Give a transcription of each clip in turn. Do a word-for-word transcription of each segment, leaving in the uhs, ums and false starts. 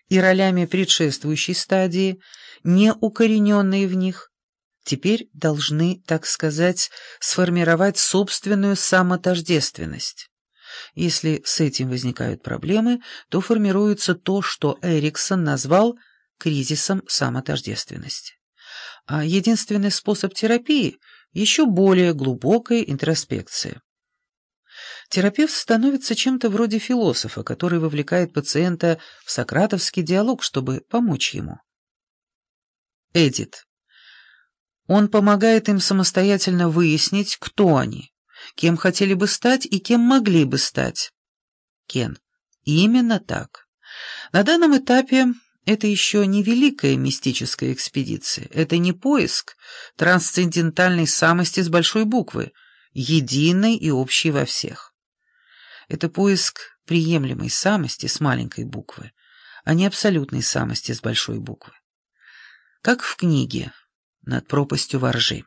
и ролями предшествующей стадии, не укорененные в них, теперь должны, так сказать, сформировать собственную самотождественность. Если с этим возникают проблемы, то формируется то, что Эриксон назвал кризисом самотождественности. А единственный способ терапии – еще более глубокая интроспекция. Терапевт становится чем-то вроде философа, который вовлекает пациента в сократовский диалог, чтобы помочь ему. Эдит. Он помогает им самостоятельно выяснить, кто они, кем хотели бы стать и кем могли бы стать. Кен. Именно так. На данном этапе это еще не великая мистическая экспедиция, это не поиск трансцендентальной самости с большой буквы, единой и общей во всех. Это поиск приемлемой самости с маленькой буквы, а не абсолютной самости с большой буквы. Как в книге «Над пропастью воржи».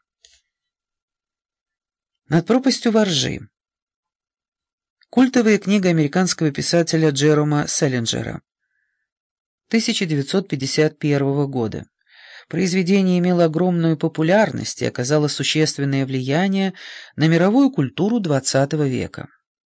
«Над пропастью воржи» — культовая книга американского писателя Джерома Селлинджера тысяча девятьсот пятьдесят первого года. Произведение имело огромную популярность и оказало существенное влияние на мировую культуру двадцатого века.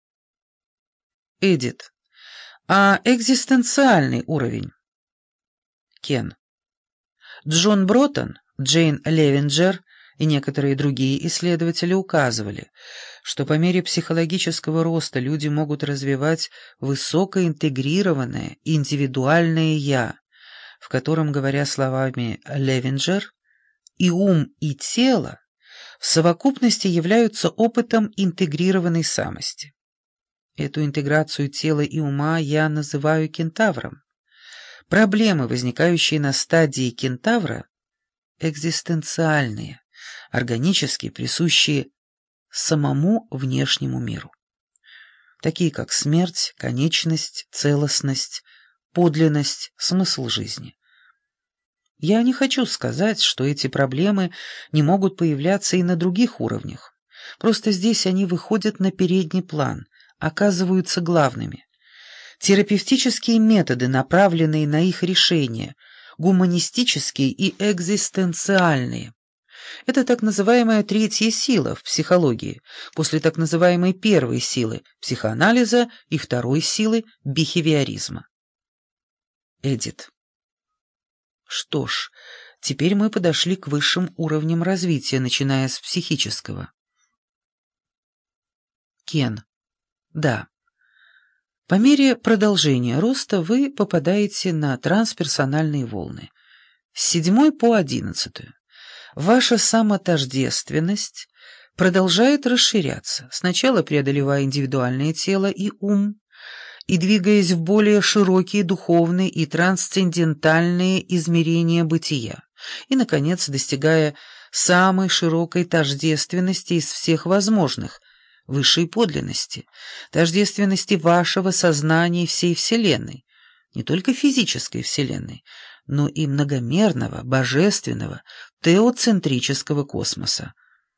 Эдит. А экзистенциальный уровень? Кен. Джон Броттон, Джейн Левинджер и некоторые другие исследователи указывали, что по мере психологического роста люди могут развивать высокоинтегрированное индивидуальное «я», в котором, говоря словами Левинджер, и ум, и тело в совокупности являются опытом интегрированной самости. Эту интеграцию тела и ума я называю кентавром. Проблемы, возникающие на стадии кентавра, экзистенциальные, органически присущие самому внешнему миру, такие как смерть, конечность, целостность, подлинность, смысл жизни. Я не хочу сказать, что эти проблемы не могут появляться и на других уровнях, просто здесь они выходят на передний план, оказываются главными. Терапевтические методы, направленные на их решение, гуманистические и экзистенциальные. Это так называемая третья сила в психологии, после так называемой первой силы психоанализа и второй силы бихевиоризма. Эдит. Что ж, теперь мы подошли к высшим уровням развития, начиная с психического. Кен. Да. По мере продолжения роста вы попадаете на трансперсональные волны. С седьмой по одиннадцатую. Ваша самотождественность продолжает расширяться, сначала преодолевая индивидуальное тело и ум, и двигаясь в более широкие духовные и трансцендентальные измерения бытия, и, наконец, достигая самой широкой тождественности из всех возможных, высшей подлинности, тождественности вашего сознания всей Вселенной, не только физической Вселенной, но и многомерного, божественного, теоцентрического космоса.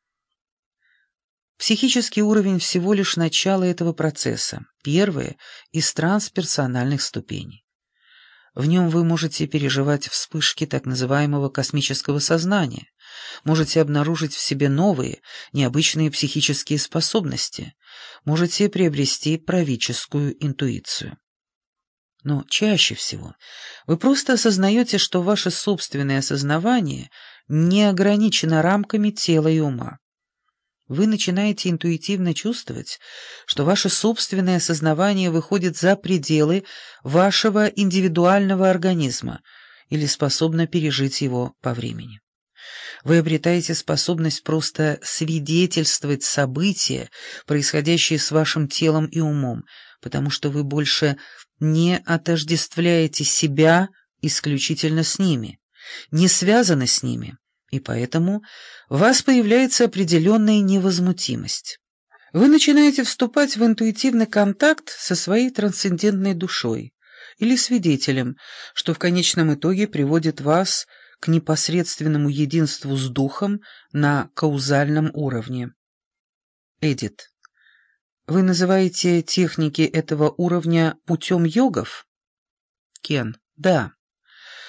Психический уровень всего лишь начало этого процесса, первое из трансперсональных ступеней. В нем вы можете переживать вспышки так называемого космического сознания, можете обнаружить в себе новые, необычные психические способности, можете приобрести правическую интуицию. Но чаще всего вы просто осознаете, что ваше собственное осознавание не ограничено рамками тела и ума. Вы начинаете интуитивно чувствовать, что ваше собственное осознавание выходит за пределы вашего индивидуального организма или способно пережить его по времени. Вы обретаете способность просто свидетельствовать события, происходящие с вашим телом и умом, потому что вы больше не отождествляете себя исключительно с ними, не связаны с ними. И поэтому у вас появляется определенная невозмутимость. Вы начинаете вступать в интуитивный контакт со своей трансцендентной душой или свидетелем, что в конечном итоге приводит вас к непосредственному единству с духом на каузальном уровне. Эдит. Вы называете техники этого уровня путем йогов? Кен. Да,